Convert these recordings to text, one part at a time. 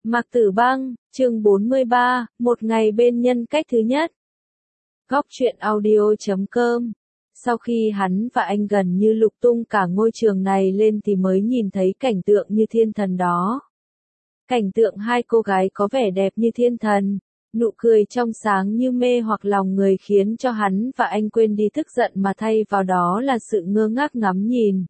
Mạc Tử Băng, chương 43, một ngày bên nhân cách thứ nhất. Góc truyện audio.com. Sau khi hắn và anh gần như lục tung cả ngôi trường này lên thì mới nhìn thấy cảnh tượng như thiên thần đó. Cảnh tượng hai cô gái có vẻ đẹp như thiên thần, nụ cười trong sáng như mê hoặc lòng người khiến cho hắn và anh quên đi tức giận mà thay vào đó là sự ngơ ngác ngắm nhìn.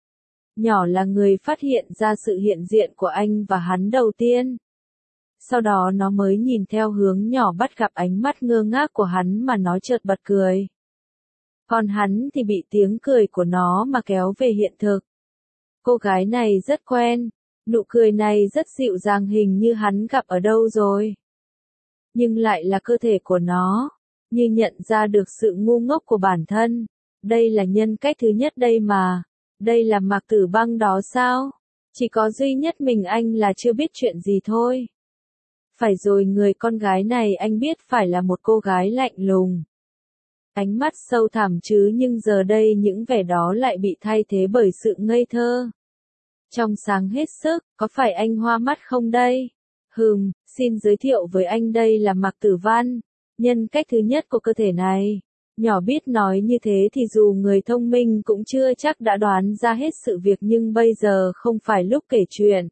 Nhỏ là người phát hiện ra sự hiện diện của anh và hắn đầu tiên. Sau đó nó mới nhìn theo hướng nhỏ bắt gặp ánh mắt ngơ ngác của hắn mà nó chợt bật cười. Còn hắn thì bị tiếng cười của nó mà kéo về hiện thực. Cô gái này rất quen, nụ cười này rất dịu dàng hình như hắn gặp ở đâu rồi. Nhưng lại là cơ thể của nó, như nhận ra được sự ngu ngốc của bản thân. Đây là nhân cách thứ nhất đây mà, đây là Mạc Tử Băng đó sao? Chỉ có duy nhất mình anh là chưa biết chuyện gì thôi. Phải rồi, người con gái này anh biết phải là một cô gái lạnh lùng. Ánh mắt sâu thẳm chứ, nhưng giờ đây những vẻ đó lại bị thay thế bởi sự ngây thơ. Trong sáng hết sức, có phải anh hoa mắt không đây? Xin giới thiệu với anh, đây là Mạc Tử Văn, nhân cách thứ nhất của cơ thể này. Nhỏ biết nói như thế thì dù người thông minh cũng chưa chắc đã đoán ra hết sự việc, nhưng bây giờ không phải lúc kể chuyện.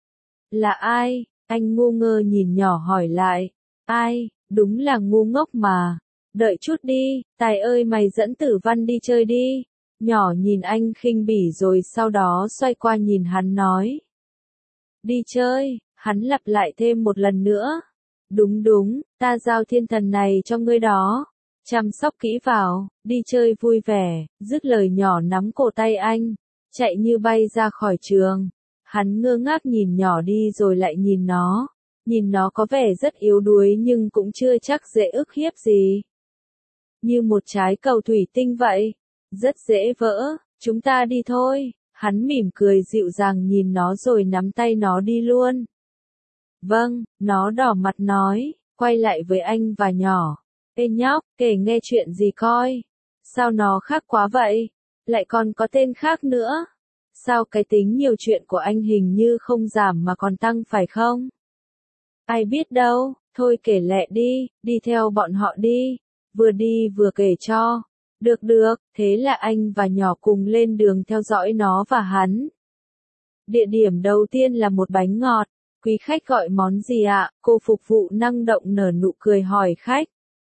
Là ai? Anh ngu ngơ nhìn nhỏ hỏi lại. Ai? Đúng là ngu ngốc mà. Đợi chút đi, Tài ơi, mày dẫn Tử Văn đi chơi đi. Nhỏ nhìn anh khinh bỉ rồi sau đó xoay qua nhìn hắn nói. Đi chơi, hắn lặp lại thêm một lần nữa. Đúng, ta giao thiên thần này cho ngươi đó. Chăm sóc kỹ vào, đi chơi vui vẻ. Dứt lời nhỏ nắm cổ tay anh, chạy như bay ra khỏi trường. Hắn ngơ ngác nhìn nhỏ đi rồi lại nhìn nó có vẻ rất yếu đuối nhưng cũng chưa chắc dễ ức hiếp gì. Như một trái cầu thủy tinh vậy, rất dễ vỡ, chúng ta đi thôi. Hắn mỉm cười dịu dàng nhìn nó rồi nắm tay nó đi luôn. Vâng, nó đỏ mặt nói, quay lại với anh và nhỏ. Ê nhóc, kể nghe chuyện gì coi. Sao nó khác quá vậy? Lại còn có tên khác nữa. Sao cái tính nhiều chuyện của anh hình như không giảm mà còn tăng phải không? Ai biết đâu, thôi kể lẹ đi theo bọn họ đi. Vừa đi vừa kể cho. Được, thế là anh và nhỏ cùng lên đường theo dõi nó và hắn. Địa điểm đầu tiên là một bánh ngọt. Quý khách gọi món gì ạ? Cô phục vụ năng động nở nụ cười hỏi khách.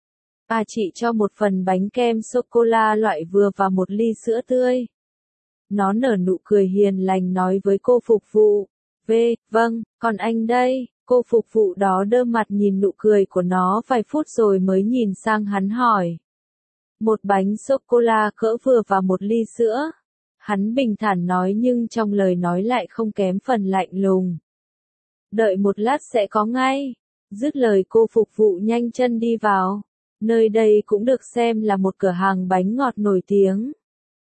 Chị cho một phần bánh kem sô-cô-la loại vừa và một ly sữa tươi. Nó nở nụ cười hiền lành nói với cô phục vụ. Vâng, còn anh đây. Cô phục vụ đó đơ mặt nhìn nụ cười của nó vài phút rồi mới nhìn sang hắn hỏi. Một bánh sô-cô-la cỡ vừa và một ly sữa. Hắn bình thản nói nhưng trong lời nói lại không kém phần lạnh lùng. Đợi một lát sẽ có ngay. Dứt lời cô phục vụ nhanh chân đi vào. Nơi đây cũng được xem là một cửa hàng bánh ngọt nổi tiếng.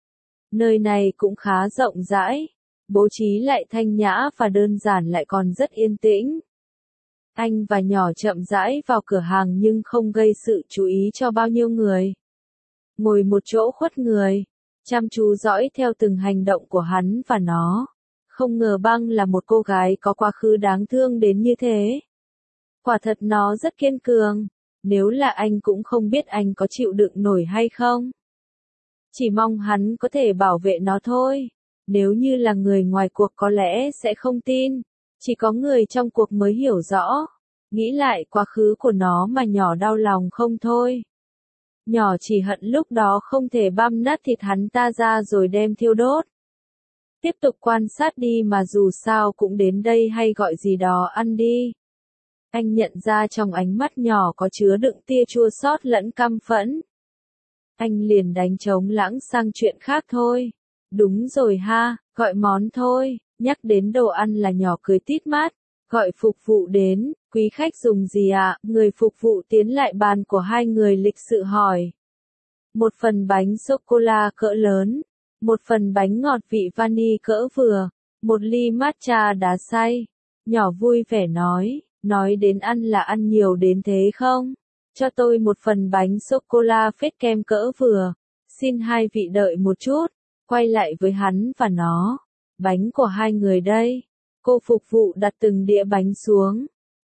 Nơi này cũng khá rộng rãi, bố trí lại thanh nhã và đơn giản lại còn rất yên tĩnh. Anh và nhỏ chậm rãi vào cửa hàng nhưng không gây sự chú ý cho bao nhiêu người. Ngồi một chỗ khuất người, chăm chú dõi theo từng hành động của hắn và nó. Không ngờ Băng là một cô gái có quá khứ đáng thương đến như thế. Quả thật nó rất kiên cường. Nếu là anh cũng không biết anh có chịu đựng nổi hay không. Chỉ mong hắn có thể bảo vệ nó thôi. Nếu như là người ngoài cuộc có lẽ sẽ không tin. Chỉ có người trong cuộc mới hiểu rõ. Nghĩ lại quá khứ của nó mà nhỏ đau lòng không thôi. Nhỏ chỉ hận lúc đó không thể băm nát thịt hắn ta ra rồi đem thiêu đốt. Tiếp tục quan sát đi, mà dù sao cũng đến đây, hay gọi gì đó ăn đi. Anh nhận ra trong ánh mắt nhỏ có chứa đựng tia chua xót lẫn căm phẫn. Anh liền đánh trống lãng sang chuyện khác thôi. Đúng rồi ha, gọi món thôi. Nhắc đến đồ ăn là nhỏ cười tít mắt. Gọi phục vụ đến. Quý khách dùng gì ạ? Người phục vụ tiến lại bàn của hai người lịch sự hỏi. Một phần bánh sô-cô-la cỡ lớn. Một phần bánh ngọt vị vani cỡ vừa. Một ly matcha đá xay. Nhỏ vui vẻ nói đến ăn là ăn nhiều đến thế không? Cho tôi một phần bánh sô-cô-la phết kem cỡ vừa. Xin hai vị đợi một chút. Quay lại với hắn và nó. Bánh của hai người đây. Cô phục vụ đặt từng đĩa bánh xuống.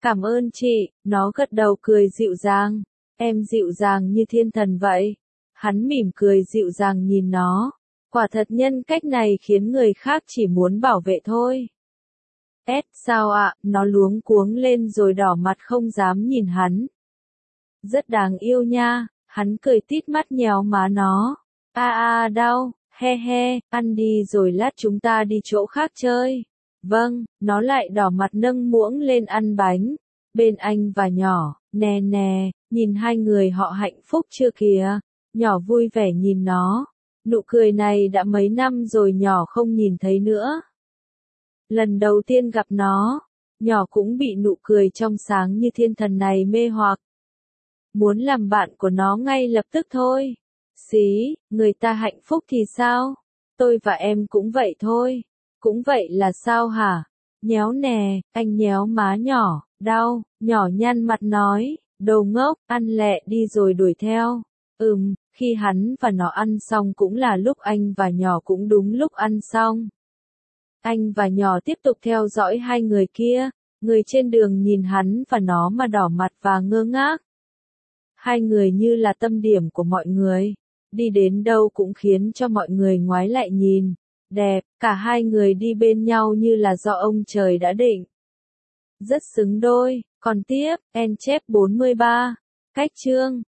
Cảm ơn chị, nó gật đầu cười dịu dàng. Em dịu dàng như thiên thần vậy. Hắn mỉm cười dịu dàng nhìn nó. Quả thật nhân cách này khiến người khác chỉ muốn bảo vệ thôi. Sao ạ, nó luống cuống lên rồi đỏ mặt không dám nhìn hắn. Rất đáng yêu nha, hắn cười tít mắt nhéo má nó. Đau, he he, ăn đi rồi lát chúng ta đi chỗ khác chơi. Vâng, nó lại đỏ mặt nâng muỗng lên ăn bánh. Bên anh và nhỏ, nè nè, nhìn hai người họ hạnh phúc chưa kìa. Nhỏ vui vẻ nhìn nó. Nụ cười này đã mấy năm rồi nhỏ không nhìn thấy nữa. Lần đầu tiên gặp nó, nhỏ cũng bị nụ cười trong sáng như thiên thần này mê hoặc. Muốn làm bạn của nó ngay lập tức thôi. Xí, người ta hạnh phúc thì sao? Tôi và em cũng vậy thôi. Cũng vậy là sao hả? Nhéo nè, anh nhéo má nhỏ, đau, nhỏ nhăn mặt nói, đồ ngốc, ăn lẹ đi rồi đuổi theo. Khi hắn và nó ăn xong cũng là lúc anh và nhỏ cũng đúng lúc ăn xong. Anh và nhỏ tiếp tục theo dõi hai người kia, người trên đường nhìn hắn và nó mà đỏ mặt và ngơ ngác. Hai người như là tâm điểm của mọi người, đi đến đâu cũng khiến cho mọi người ngoái lại nhìn. Đẹp, cả hai người đi bên nhau như là do ông trời đã định. Rất xứng đôi, còn tiếp, en chép 43, cách chương.